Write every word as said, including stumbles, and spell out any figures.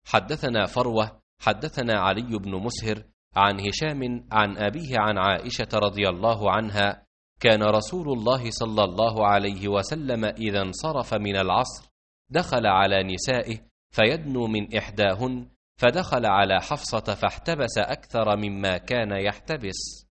حدثنا فروة حدثنا علي بن مسهر عن هشام عن أبيه عن عائشة رضي الله عنها: كان رسول الله صلى الله عليه وسلم إذا انصرف من العصر دخل على نسائه فيدنو من إحداهن، فدخل على حفصة فاحتبس أكثر مما كان يحتبس.